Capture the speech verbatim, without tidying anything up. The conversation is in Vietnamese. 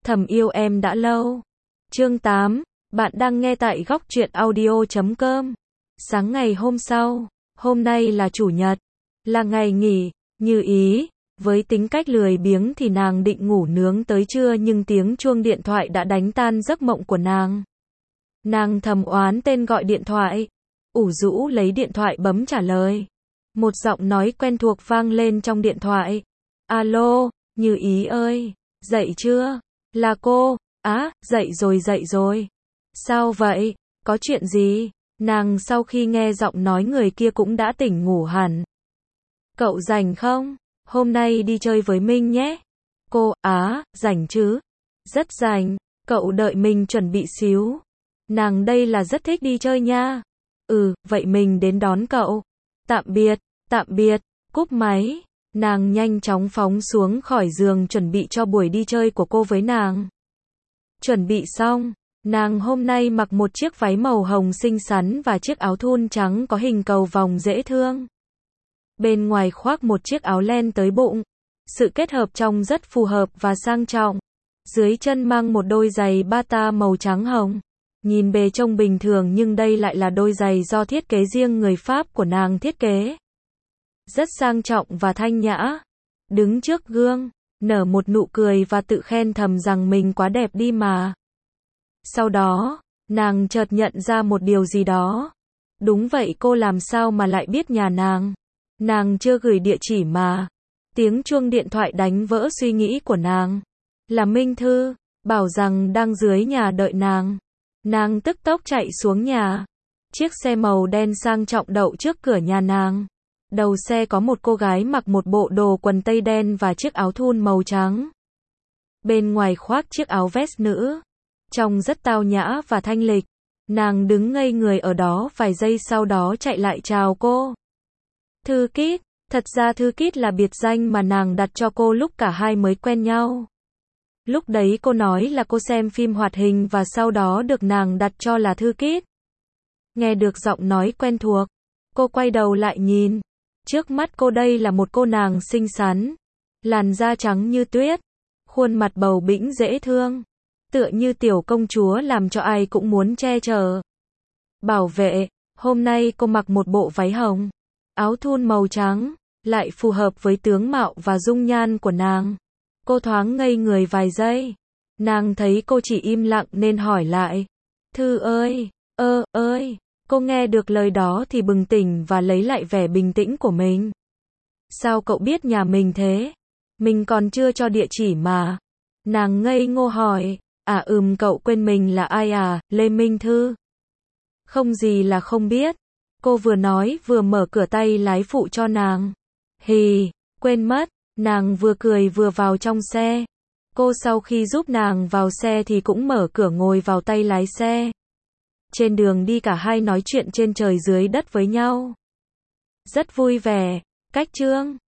Thầm yêu em đã lâu. Chương tám, bạn đang nghe tại góc truyện audio chấm com. Sáng ngày hôm sau, hôm nay là chủ nhật, là ngày nghỉ, như ý, với tính cách lười biếng thì nàng định ngủ nướng tới trưa nhưng tiếng chuông điện thoại đã đánh tan giấc mộng của nàng. Nàng thầm oán tên gọi điện thoại, ủ rũ lấy điện thoại bấm trả lời. Một giọng nói quen thuộc vang lên trong điện thoại. Alo, Như Ý ơi, dậy chưa? Là cô. Á, dậy rồi dậy rồi. Sao vậy? Có chuyện gì? Nàng sau khi nghe giọng nói người kia cũng đã tỉnh ngủ hẳn. Cậu rảnh không? Hôm nay đi chơi với Minh nhé. Cô, á, rảnh chứ? Rất rảnh, cậu đợi mình chuẩn bị xíu. Nàng đây là rất thích đi chơi nha. Ừ, vậy mình đến đón cậu. Tạm biệt, tạm biệt, cúp máy. Nàng nhanh chóng phóng xuống khỏi giường chuẩn bị cho buổi đi chơi của cô với nàng. Chuẩn bị xong, nàng hôm nay mặc một chiếc váy màu hồng xinh xắn và chiếc áo thun trắng có hình cầu vòng dễ thương. Bên ngoài khoác một chiếc áo len tới bụng. Sự kết hợp trông rất phù hợp và sang trọng. Dưới chân mang một đôi giày bata màu trắng hồng. Nhìn bề trông bình thường nhưng đây lại là đôi giày do thiết kế riêng người Pháp của nàng thiết kế. Rất sang trọng và thanh nhã. Đứng trước gương, nở một nụ cười và tự khen thầm rằng mình quá đẹp đi mà. Sau đó, nàng chợt nhận ra một điều gì đó. Đúng vậy, cô làm sao mà lại biết nhà nàng? Nàng chưa gửi địa chỉ mà. Tiếng chuông điện thoại đánh vỡ suy nghĩ của nàng. Là Minh Thư, bảo rằng đang dưới nhà đợi nàng. Nàng tức tốc chạy xuống nhà. Chiếc xe màu đen sang trọng đậu trước cửa nhà nàng. Đầu xe có một cô gái mặc một bộ đồ quần tây đen và chiếc áo thun màu trắng. Bên ngoài khoác chiếc áo vest nữ. Trông rất tao nhã và thanh lịch. Nàng đứng ngây người ở đó vài giây sau đó chạy lại chào cô. Thư Kít, thật ra Thư Kít là biệt danh mà nàng đặt cho cô lúc cả hai mới quen nhau. Lúc đấy cô nói là cô xem phim hoạt hình và sau đó được nàng đặt cho là Thư Kít. Nghe được giọng nói quen thuộc, cô quay đầu lại nhìn. Trước mắt cô đây là một cô nàng xinh xắn, làn da trắng như tuyết, khuôn mặt bầu bĩnh dễ thương, tựa như tiểu công chúa làm cho ai cũng muốn che chở. Bảo vệ, hôm nay cô mặc một bộ váy hồng, áo thun màu trắng, lại phù hợp với tướng mạo và dung nhan của nàng. Cô thoáng ngây người vài giây. Nàng thấy cô chỉ im lặng nên hỏi lại. Thư ơi, ơ, ơi. Cô nghe được lời đó thì bừng tỉnh và lấy lại vẻ bình tĩnh của mình. Sao cậu biết nhà mình thế? Mình còn chưa cho địa chỉ mà. Nàng ngây ngô hỏi. À ừm cậu quên mình là ai à, Lê Minh Thư. Không gì là không biết. Cô vừa nói vừa mở cửa tay lái phụ cho nàng. Hì, quên mất. Nàng vừa cười vừa vào trong xe. Cô sau khi giúp nàng vào xe thì cũng mở cửa ngồi vào tay lái xe. Trên đường đi cả hai nói chuyện trên trời dưới đất với nhau. Rất vui vẻ. Cách chương